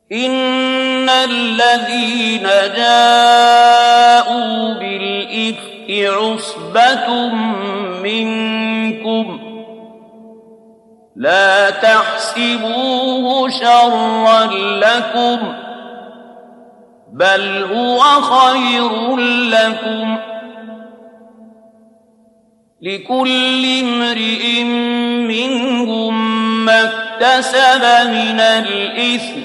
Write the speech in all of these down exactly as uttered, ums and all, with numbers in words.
إن الذين جاءوا بالإفك عصبة منكم لا تحسبوه شرا لكم بل هو خير لكم لكل امرئ منهم ما اكتسب من الإثم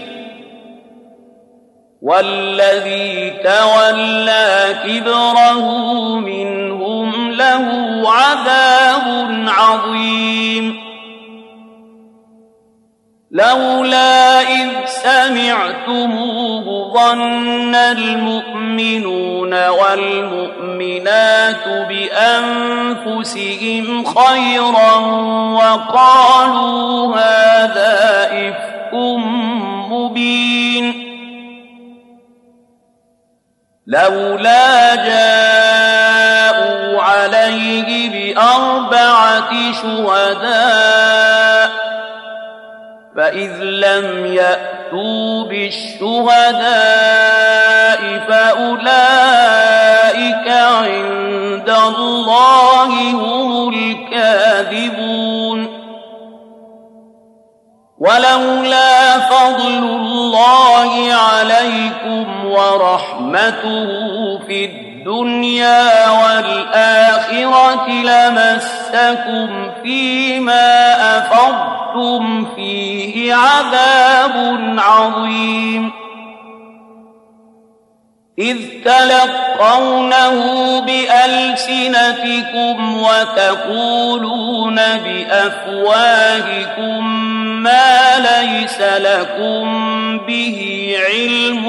والذي تولى كبره منهم له عذاب عظيم لولا إذ سمعتموه ظن المؤمنون والمؤمنات بأنفسهم خيرا وقالوا هذا إفك مبين لولا جاءوا عليه بأربعة شهداء فإذ لم يأتوا بالشهداء فأولئك عند الله هم الكاذبون ولولا فضل الله عليكم ورحمته في الدنيا والآخرة لمسكم فيما أفضتم فيه عذاب عظيم إذ تلقونه بألسنتكم وتقولون بأفواهكم ما ليس لكم به علم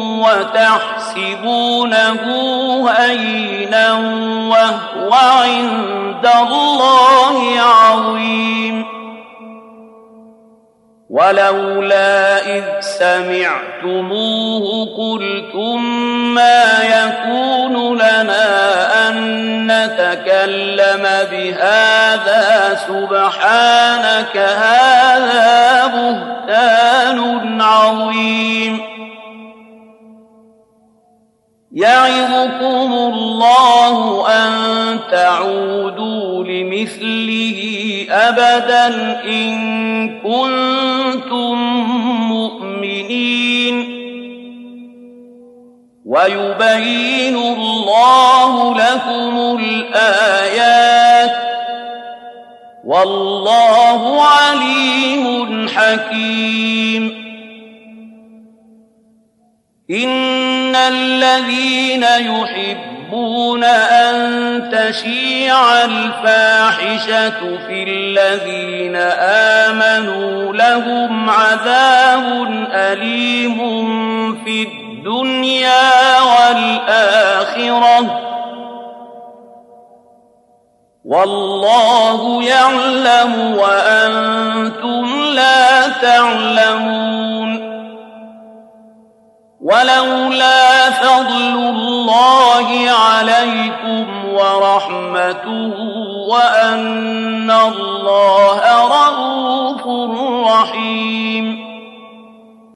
وتحسبونه هينا وهو عند الله عظيم ولولا إذ سمعتموه قلتم ما يكون لنا أن نتكلم بهذا سبحانك هذا بهتان عظيم يعظكم الله أن تعودوا لمثله أبدا إن كنتم مؤمنين ويبين الله لكم الآيات والله عليم حكيم إن الذين يحبون أن تشيع الفاحشة في الذين آمنوا لهم عذاب أليم في الدنيا والآخرة والله يعلم وأنتم لا تعلمون ولولا فضل الله عليكم ورحمته وأن الله رءوف رحيم